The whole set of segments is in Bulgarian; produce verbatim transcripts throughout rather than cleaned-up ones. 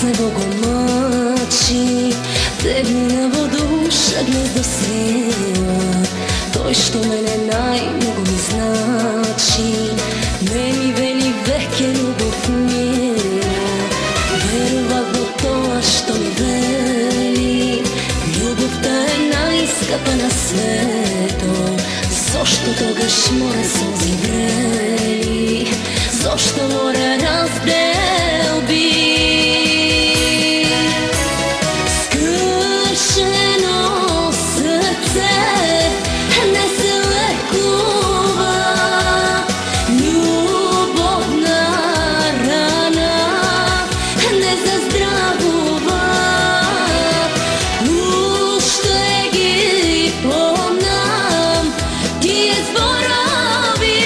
него го мъчи, тегне во душа гнездо сила. Тој што мене најмногу ми значи, не ми вели веќе љубов мила. Верував во тоа што ми вели, љубовта е најскапа на светот. Зошто тогаш море солзи врели, зошто море разделби? Скршено срце не се лекува, љубовна рана не заздравува. Уште ги помнам тие зборови,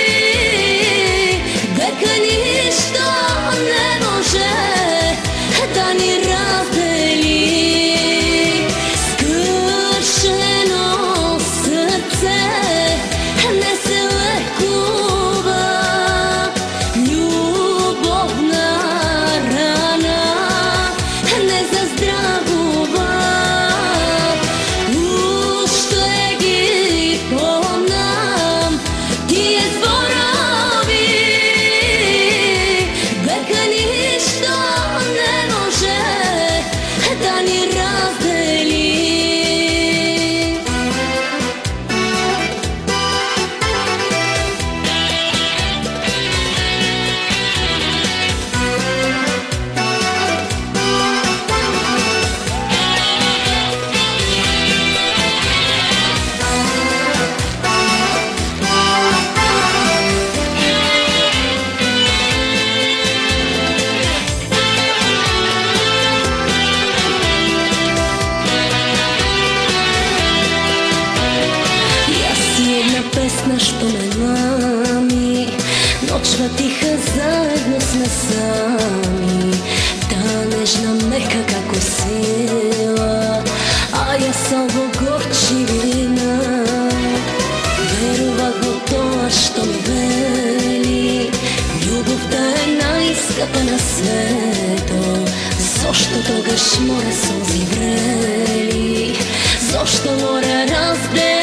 дека ништо не може да ни раздели. Скршено срце не се лекува, љубовна рана не заздравува. Уште ги помнам тие зборови, дека ништо не може да ни раздели. Песна што ме мами, ночва тиха заедно сме сами. Таа нежна мека како сила, а јас сам во горчивина. Верувах во тоа што ми вели, љубовта е најскапа на светот. Зошто тогаш море солзи врели, зошто море раздели?